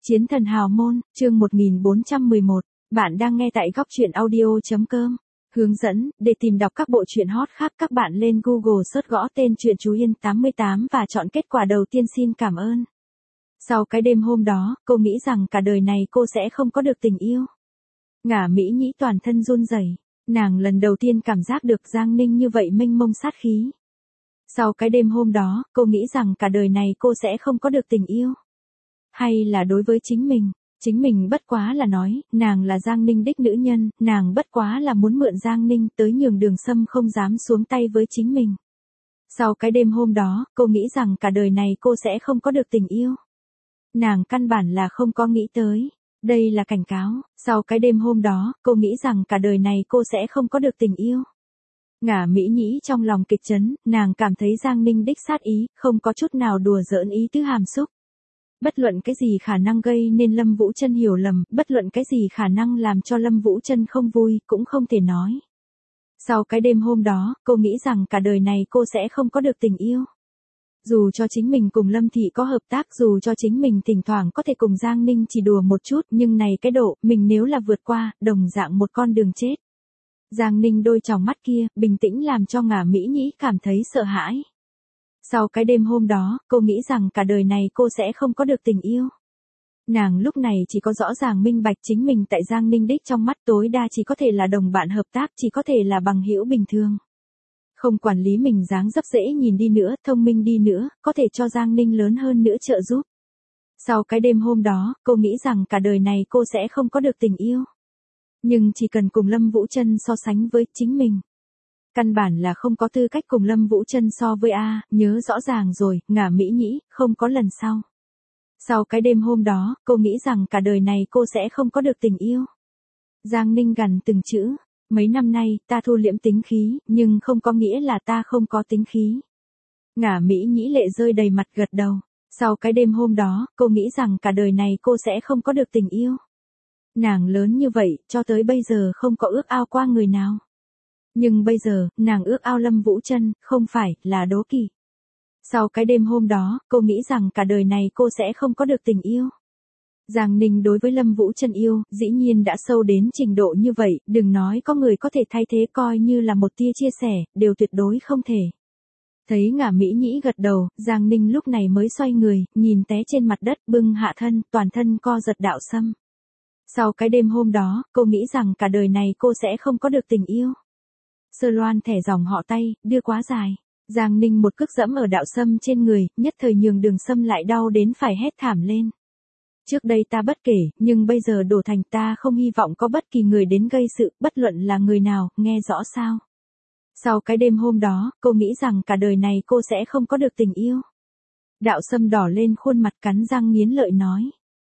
Chiến thần hào môn, chương 1411, bạn đang nghe tại góc truyện audio.com. Hướng dẫn, để tìm đọc các bộ truyện hot khác các bạn lên Google search gõ tên truyện Chú Yên 88 và chọn kết quả đầu tiên xin cảm ơn. Sau cái đêm hôm đó, cô nghĩ rằng cả đời này cô sẽ không có được tình yêu. Ngả Mỹ Nhĩ toàn thân run rẩy, nàng lần đầu tiên cảm giác được Giang Ninh như vậy mênh mông sát khí. Sau cái đêm hôm đó, cô nghĩ rằng cả đời này cô sẽ không có được tình yêu. Hay là đối với chính mình bất quá là nói, nàng là Giang Ninh đích nữ nhân, nàng bất quá là muốn mượn Giang Ninh tới nhường Đường Sâm không dám xuống tay với chính mình. Sau cái đêm hôm đó, cô nghĩ rằng cả đời này cô sẽ không có được tình yêu. Nàng căn bản là không có nghĩ tới. Đây là cảnh cáo, sau cái đêm hôm đó, cô nghĩ rằng cả đời này cô sẽ không có được tình yêu. Ngả Mỹ Nhĩ trong lòng kịch chấn, nàng cảm thấy Giang Ninh đích sát ý, không có chút nào đùa giỡn ý tứ hàm xúc. Bất luận cái gì khả năng gây nên Lâm Vũ Trân hiểu lầm, bất luận cái gì khả năng làm cho Lâm Vũ Trân không vui, cũng không thể nói. Sau cái đêm hôm đó, cô nghĩ rằng cả đời này cô sẽ không có được tình yêu. Dù cho chính mình cùng Lâm Thị có hợp tác, dù cho chính mình thỉnh thoảng có thể cùng Giang Ninh chỉ đùa một chút, nhưng này cái độ, mình nếu là vượt qua, đồng dạng một con đường chết. Giang Ninh đôi tròng mắt kia, bình tĩnh làm cho Ngả Mỹ Nhĩ cảm thấy sợ hãi. Sau cái đêm hôm đó, cô nghĩ rằng cả đời này cô sẽ không có được tình yêu. Nàng lúc này chỉ có rõ ràng minh bạch chính mình tại Giang Ninh đích trong mắt tối đa chỉ có thể là đồng bạn hợp tác, chỉ có thể là bằng hữu bình thường. Không quản lý mình dáng dấp dễ nhìn đi nữa, thông minh đi nữa, có thể cho Giang Ninh lớn hơn nữa trợ giúp. Sau cái đêm hôm đó, cô nghĩ rằng cả đời này cô sẽ không có được tình yêu. Nhưng chỉ cần cùng Lâm Vũ Trân so sánh với chính mình. Căn bản là không có tư cách cùng Lâm Vũ Trân so với nhớ rõ ràng rồi, Ngả Mỹ Nhĩ, không có lần sau. Sau cái đêm hôm đó, cô nghĩ rằng cả đời này cô sẽ không có được tình yêu. Giang Ninh gằn từng chữ, mấy năm nay, ta thu liễm tính khí, nhưng không có nghĩa là ta không có tính khí. Ngả Mỹ Nhĩ lệ rơi đầy mặt gật đầu. Sau cái đêm hôm đó, cô nghĩ rằng cả đời này cô sẽ không có được tình yêu. Nàng lớn như vậy, cho tới bây giờ không có ước ao qua người nào. Nhưng bây giờ, nàng ước ao Lâm Vũ Trân, không phải là đố kỵ. Sau cái đêm hôm đó, cô nghĩ rằng cả đời này cô sẽ không có được tình yêu. Giang Ninh đối với Lâm Vũ Trân yêu, dĩ nhiên đã sâu đến trình độ như vậy, đừng nói có người có thể thay thế coi như là một tia chia sẻ, đều tuyệt đối không thể. Thấy Ngả Mỹ Nhĩ gật đầu, Giang Ninh lúc này mới xoay người, nhìn té trên mặt đất, bưng hạ thân, toàn thân co giật Đạo Sâm. Sau cái đêm hôm đó, cô nghĩ rằng cả đời này cô sẽ không có được tình yêu. Sơ Loan thẻ dòng họ tay, đưa quá dài. Giang Ninh một cước dẫm ở Đạo Sâm trên người, nhất thời nhường Đường Sâm lại đau đến phải hét thảm lên. Trước đây ta bất kể, nhưng bây giờ đổ thành ta không hy vọng có bất kỳ người đến gây sự, bất luận là người nào, nghe rõ sao. Sau cái đêm hôm đó, cô nghĩ rằng cả đời này cô sẽ không có được tình yêu. Đạo Sâm đỏ lên khuôn mặt cắn răng nghiến lợi nói.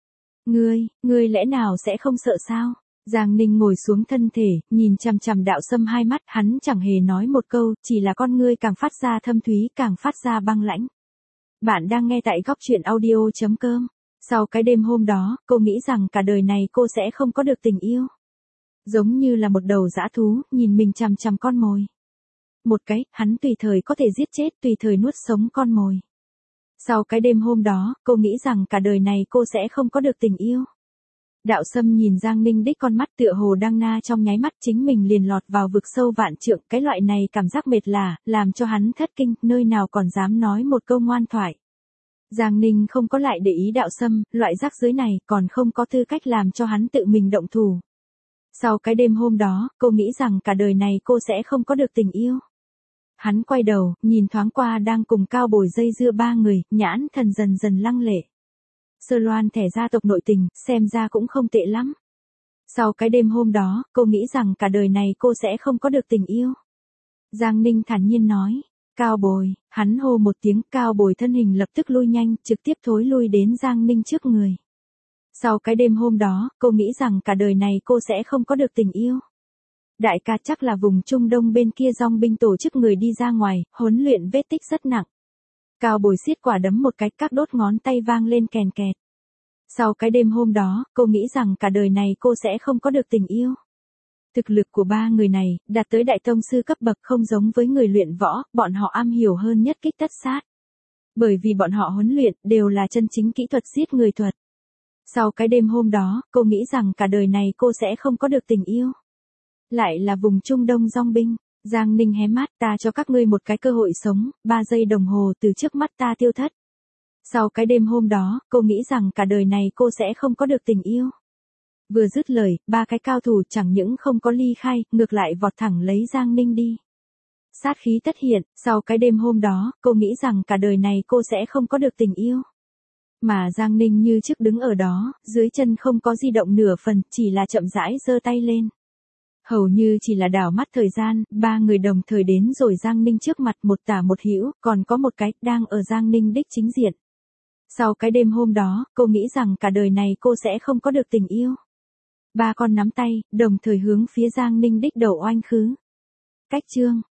Ngươi lẽ nào sẽ không sợ sao? Giang Ninh ngồi xuống thân thể, nhìn chằm chằm Đạo Sâm hai mắt, hắn chẳng hề nói một câu, chỉ là con ngươi càng phát ra thâm thúy, càng phát ra băng lãnh. Bạn đang nghe tại góc truyện audio.com. Sau cái đêm hôm đó, cô nghĩ rằng cả đời này cô sẽ không có được tình yêu. Giống như là một đầu dã thú, nhìn mình chằm chằm con mồi. Một cái, hắn tùy thời có thể giết chết, tùy thời nuốt sống con mồi. Sau cái đêm hôm đó, cô nghĩ rằng cả đời này cô sẽ không có được tình yêu. Đạo Sâm nhìn Giang Ninh đích con mắt tựa hồ đang na trong nháy mắt chính mình liền lọt vào vực sâu vạn trượng, cái loại này cảm giác mệt lả, làm cho hắn thất kinh, nơi nào còn dám nói một câu ngoan thoại. Giang Ninh không có lại để ý Đạo Sâm, loại rác rưởi này còn không có tư cách làm cho hắn tự mình động thủ. Sau cái đêm hôm đó, cô nghĩ rằng cả đời này cô sẽ không có được tình yêu. Hắn quay đầu, nhìn thoáng qua đang cùng Cao Bồi dây dưa ba người, nhãn thần dần dần lăng lệ. Sơ Loan thẻ gia tộc nội tình, xem ra cũng không tệ lắm. Sau cái đêm hôm đó, cô nghĩ rằng cả đời này cô sẽ không có được tình yêu. Giang Ninh thản nhiên nói, Cao Bồi, hắn hô một tiếng, Cao Bồi thân hình lập tức lui nhanh, trực tiếp thối lui đến Giang Ninh trước người. Sau cái đêm hôm đó, cô nghĩ rằng cả đời này cô sẽ không có được tình yêu. Đại ca chắc là vùng Trung Đông bên kia dòng binh tổ chức người đi ra ngoài, huấn luyện vết tích rất nặng. Cao Bồi siết quả đấm một cái, các đốt ngón tay vang lên kèn kẹt. Sau cái đêm hôm đó, cô nghĩ rằng cả đời này cô sẽ không có được tình yêu. Thực lực của ba người này, đạt tới đại tông sư cấp bậc không giống với người luyện võ, bọn họ am hiểu hơn nhất kích tất sát. Bởi vì bọn họ huấn luyện, đều là chân chính kỹ thuật giết người thuật. Sau cái đêm hôm đó, cô nghĩ rằng cả đời này cô sẽ không có được tình yêu. Lại là vùng Trung Đông dong binh. Giang Ninh hé mắt, ta cho các ngươi một cái cơ hội sống, 3 giây đồng hồ từ trước mắt ta tiêu thất. Sau cái đêm hôm đó, cô nghĩ rằng cả đời này cô sẽ không có được tình yêu. Vừa dứt lời, 3 cái cao thủ chẳng những không có ly khai, ngược lại vọt thẳng lấy Giang Ninh đi. Sát khí tất hiện, sau cái đêm hôm đó, cô nghĩ rằng cả đời này cô sẽ không có được tình yêu. Mà Giang Ninh như trước đứng ở đó, dưới chân không có di động nửa phần, chỉ là chậm rãi giơ tay lên. Hầu như chỉ là đảo mắt thời gian, 3 người đồng thời đến rồi Giang Ninh trước mặt, một tả một hữu, còn có một cái, đang ở Giang Ninh đích chính diện. Sau cái đêm hôm đó, cô nghĩ rằng cả đời này cô sẽ không có được tình yêu. 3 con nắm tay, đồng thời hướng phía Giang Ninh đích đầu oanh khứ. Cách chương